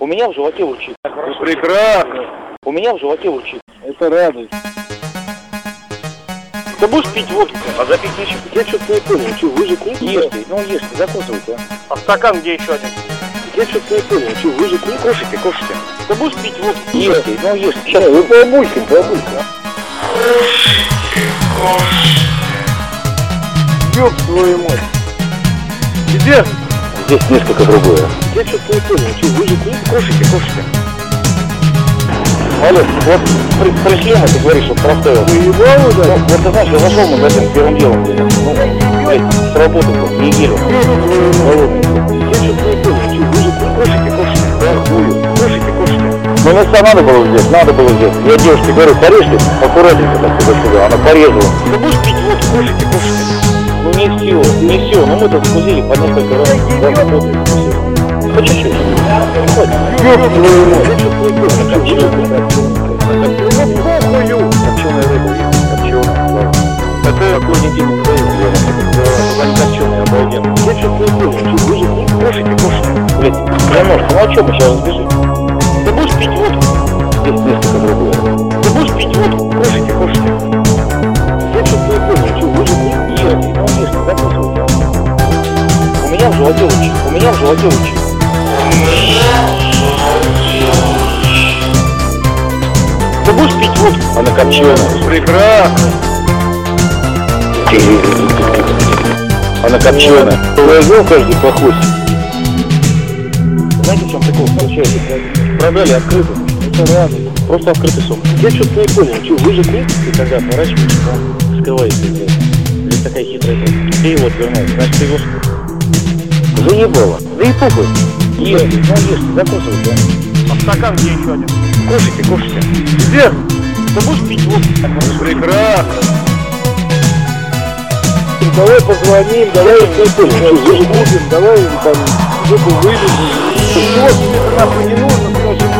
У меня в животе урчит. Прекрасно. У меня в животе урчит. Это радость. Ты будешь пить водку? А запить нечего. Я что-то не понял. Что, вы же курите? Ешьте, ну ешьте, закусывайте, А стакан где еще один? Я что-то не понял. Что, вы же курите? Кушайте, кушайте. Ты будешь пить водку? Ешьте, ну ешьте. Сейчас, вы побудьте. Ёб твою мать. Где? Здесь несколько другое. Я что-то не понял. Что, вы же курите? Кушайте. Алло, вот пришли мы, ты говоришь, что проставил. Вы ебал уже? Вот ты знаешь, я зашел в магазин первым делом. Блядь, с работы тут неделю. Я что-то не понял. Что, вы же курите? Кушайте. Да хую. Кушайте. Ну, мясо надо было взять. Я девушке говорю, порежьте, аккуратненько так туда-сюда. Она порезала. Ты будешь пить водку? Кушайте. Ну, не все. Ну, мы тут скузили по несколько раз. По чуть-чуть. Ёб твою мать. Копченая рыба есть, копченая. Это такой недельный продают, копченая, обалденно. Я что-то не понял. Что, вы же Кушайте. Блядь, немножко, ну о чем мы сейчас разбежим? Ты будешь пить водку? Здесь несколько другое. Ты будешь пить водку? Кушайте. Я что-то не понял. Что, вы же Ешьте, закусывайте. У меня в животе урчит. Ты будешь пить водку? Она копченая. Прекрасно. Она копченая. Возьмем каждый по хвосте. Знаете, в чем прикол получается? Продали открыто. Это радость. Просто открытый сок. Я что-то не понял. Что, вы же курите? Ты когда отворачиваешь, он скрывается. Здесь такая хитрая тема. Ты его отвернул, значит ты его Заебало. Да и похуй. Ешьте, закусывайте. А стакан где еще один? Кушайте. Где? Ты будешь пить водку? Прекрасно. Давай позвоним, давай будем, давай там что-то вылезем. Чего тебе это нахуй не нужно, потому что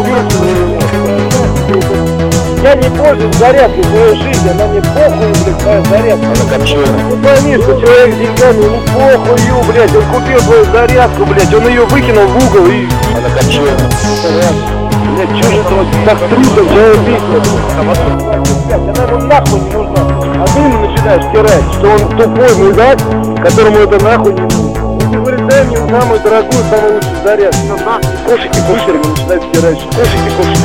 я не пользуюсь зарядкой в своей жизни, она мне похуй, блядь, моя зарядка. Она копченая. Ну пойми, что человек с деньгами, ну похую, блядь, он купил свою зарядку, блядь, он ее выкинул в угол и... Она копченая. Блядь, что же это вот так трудно тебя убить? Она ему нахуй не нужна. А ты ему начинаешь стирать, что он тупой мудак, которому это нахуй не нужно. Ты говоришь, дай мне самую дорогую, самую лучшую зарядку. Кушайте, ему начинает стирать. Кушайте.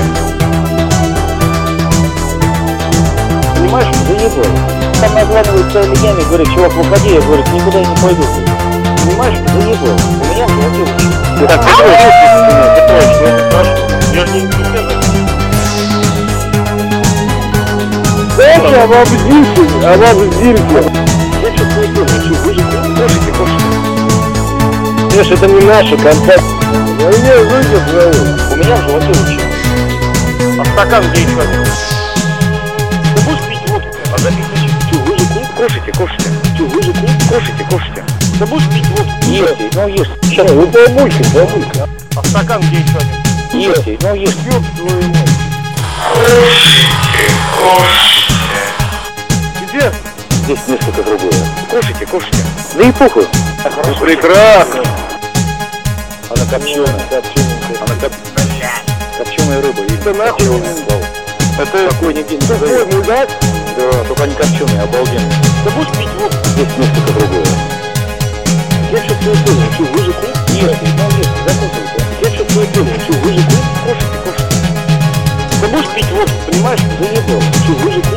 Понимаешь, заебал. Там названивают целыми днями, говорят, чувак, выходи, я говорю, никуда я не пойду. Понимаешь, заебал. У меня в животе урчит. Так, ты спрашиваешь? Я же не дальше обобзимся. Я что-то не понял, что вы же кушайте. Знаешь, это не наша компания. Я не выйдет твою. У меня в животе урчит. А стакан где еще один? Ты будешь пить водку? А запить нечего. Что, вы же курите? Кушайте. Что, вы же Кушайте. Ты будешь пить водку? Ешьте. Сейчас, вы побудьте. А стакан где еще один? Ешьте. Ёб твою мать. Где? Здесь несколько другое. Кушайте. Да и похуй. Прекрасно. Она копченая. Копченая рыба. Это нахуй не нужно. Это такой нигде не Тупой продают. мудак? Да, только они копченые, обалденные. Ты будешь пить водку? Здесь несколько другое. Я что-то не понял. Что, вы же Ешьте, закусывайте. Я что-то не понял. Что, вы же Кушайте. Ты будешь пить водку, понимаешь? заебал. Что, вы же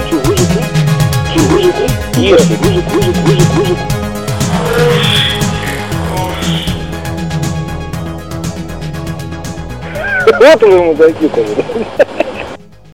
Ешьте. Вот вы мудаки-то.